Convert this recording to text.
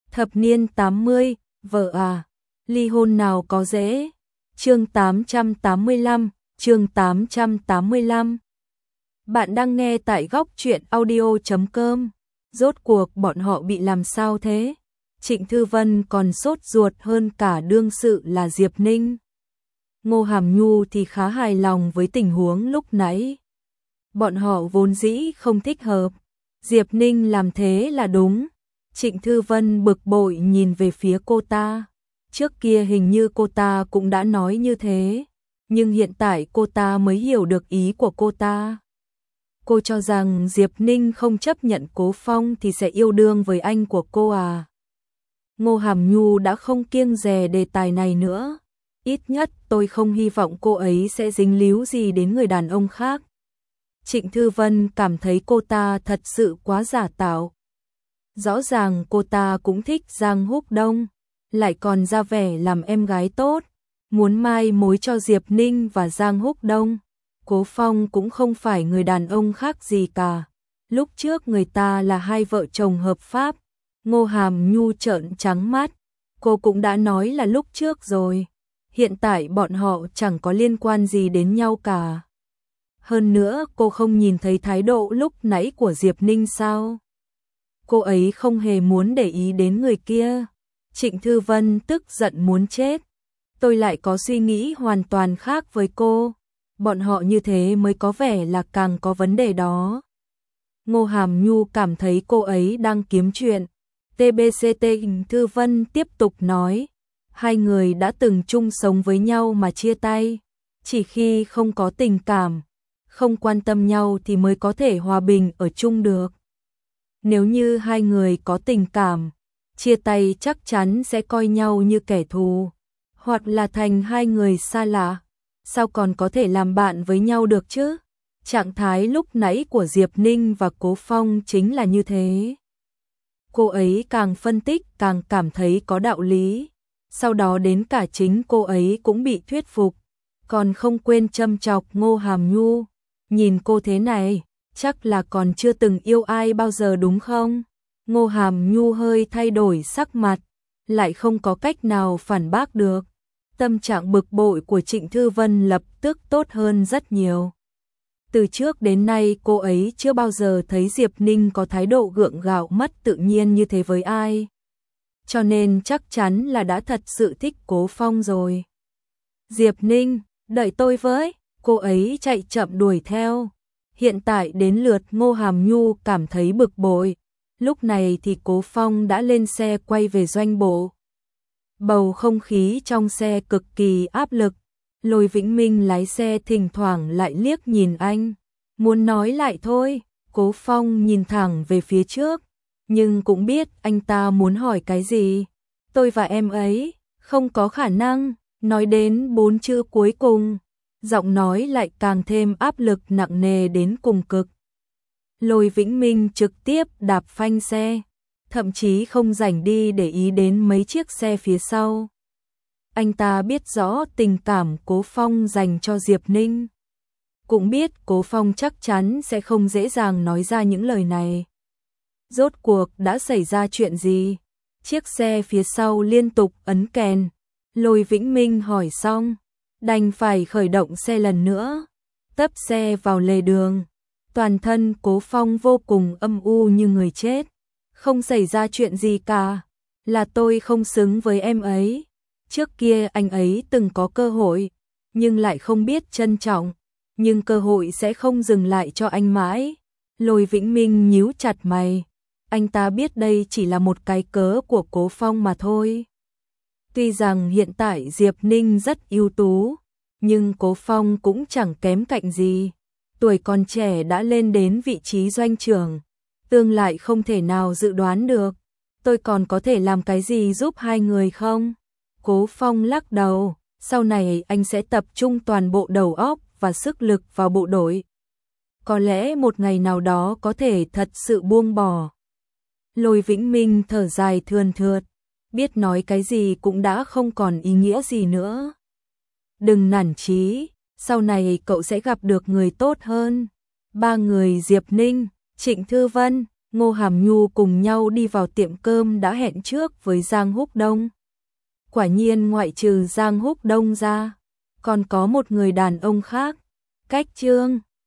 Thập niên 80, vợ à, ly hôn nào có dễ. Chương 885, chương 885. Bạn đang nghe tại góc truyện audio.com. Rốt cuộc bọn họ bị làm sao thế? Trịnh Thư Vân còn sốt ruột hơn cả đương sự là Diệp Ninh. Ngô Hàm Nhu thì khá hài lòng với tình huống lúc nãy. Bọn họ vốn dĩ không thích hợp. Diệp Ninh làm thế là đúng. Trịnh Thư Vân bực bội nhìn về phía cô ta. Trước kia hình như cô ta cũng đã nói như thế. Nhưng hiện tại cô ta mới hiểu được ý của cô ta. Cô cho rằng Diệp Ninh không chấp nhận Cố Phong thì sẽ yêu đương với anh của cô à. Ngô Hàm Nhu đã không kiêng dè đề tài này nữa. Ít nhất tôi không hy vọng cô ấy sẽ dính líu gì đến người đàn ông khác. Trịnh Thư Vân cảm thấy cô ta thật sự quá giả tạo. Rõ ràng cô ta cũng thích Giang Húc Đông, lại còn ra vẻ làm em gái tốt, muốn mai mối cho Diệp Ninh và Giang Húc Đông. Cố Phong cũng không phải người đàn ông khác gì cả. Lúc trước người ta là hai vợ chồng hợp pháp. Ngô Hàm Nhu trợn trắng mắt. Cô cũng đã nói là lúc trước rồi. Hiện tại bọn họ chẳng có liên quan gì đến nhau cả. Hơn nữa cô không nhìn thấy thái độ lúc nãy của Diệp Ninh sao? Cô ấy không hề muốn để ý đến người kia. Trịnh Thư Vân tức giận muốn chết. Tôi lại có suy nghĩ hoàn toàn khác với cô. Bọn họ như thế mới có vẻ là càng có vấn đề đó. Ngô Hàm Nhu cảm thấy cô ấy đang kiếm chuyện. TBCT Trịnh Thư Vân tiếp tục nói. Hai người đã từng chung sống với nhau mà chia tay. Chỉ khi không có tình cảm, không quan tâm nhau thì mới có thể hòa bình ở chung được. Nếu như hai người có tình cảm, chia tay chắc chắn sẽ coi nhau như kẻ thù, hoặc là thành hai người xa lạ. Sao còn có thể làm bạn với nhau được chứ? Trạng thái lúc nãy của Diệp Ninh và Cố Phong chính là như thế. Cô ấy càng phân tích càng cảm thấy có đạo lý. Sau đó đến cả chính cô ấy cũng bị thuyết phục, còn không quên châm chọc Ngô Hàm Nhu. Nhìn cô thế này, chắc là còn chưa từng yêu ai bao giờ đúng không? Ngô Hàm Nhu hơi thay đổi sắc mặt, lại không có cách nào phản bác được. Tâm trạng bực bội của Trịnh Thư Vân lập tức tốt hơn rất nhiều. Từ trước đến nay cô ấy chưa bao giờ thấy Diệp Ninh có thái độ gượng gạo mất tự nhiên như thế với ai. Cho nên chắc chắn là đã thật sự thích Cố Phong rồi. Diệp Ninh, đợi tôi với. Cô ấy chạy chậm đuổi theo. Hiện tại đến lượt Ngô Hàm Nhu cảm thấy bực bội. Lúc này thì Cố Phong đã lên xe quay về doanh bộ. Bầu không khí trong xe cực kỳ áp lực. Lôi Vĩnh Minh lái xe thỉnh thoảng lại liếc nhìn anh. Muốn nói lại thôi. Cố Phong nhìn thẳng về phía trước. Nhưng cũng biết anh ta muốn hỏi cái gì. Tôi và em ấy, không có khả năng. Nói đến 4 chữ cuối cùng, giọng nói lại càng thêm áp lực nặng nề đến cùng cực. Lôi Vĩnh Minh trực tiếp đạp phanh xe, thậm chí không rảnh đi để ý đến mấy chiếc xe phía sau. Anh ta biết rõ tình cảm Cố Phong dành cho Diệp Ninh. Cũng biết Cố Phong chắc chắn sẽ không dễ dàng nói ra những lời này. Rốt cuộc đã xảy ra chuyện gì? Chiếc xe phía sau liên tục ấn kèn. Lôi Vĩnh Minh hỏi xong, đành phải khởi động xe lần nữa. Tấp xe vào lề đường. Toàn thân Cố Phong vô cùng âm u như người chết. Không xảy ra chuyện gì cả. Là tôi không xứng với em ấy. Trước kia anh ấy từng có cơ hội, nhưng lại không biết trân trọng. Nhưng cơ hội sẽ không dừng lại cho anh mãi. Lôi Vĩnh Minh nhíu chặt mày. Anh ta biết đây chỉ là một cái cớ của Cố Phong mà thôi. Tuy rằng hiện tại Diệp Ninh rất ưu tú, nhưng Cố Phong cũng chẳng kém cạnh gì. Tuổi còn trẻ đã lên đến vị trí doanh trưởng, tương lai không thể nào dự đoán được. Tôi còn có thể làm cái gì giúp hai người không? Cố Phong lắc đầu, sau này anh sẽ tập trung toàn bộ đầu óc và sức lực vào bộ đội. Có lẽ một ngày nào đó có thể thật sự buông bỏ. Lôi Vĩnh Minh thở dài thườn thượt, biết nói cái gì cũng đã không còn ý nghĩa gì nữa. Đừng nản chí, sau này cậu sẽ gặp được người tốt hơn. Ba người Diệp Ninh, Trịnh Thư Vân, Ngô Hàm Nhu cùng nhau đi vào tiệm cơm đã hẹn trước với Giang Húc Đông. Quả nhiên ngoại trừ Giang Húc Đông ra, còn có một người đàn ông khác, Cách Trương.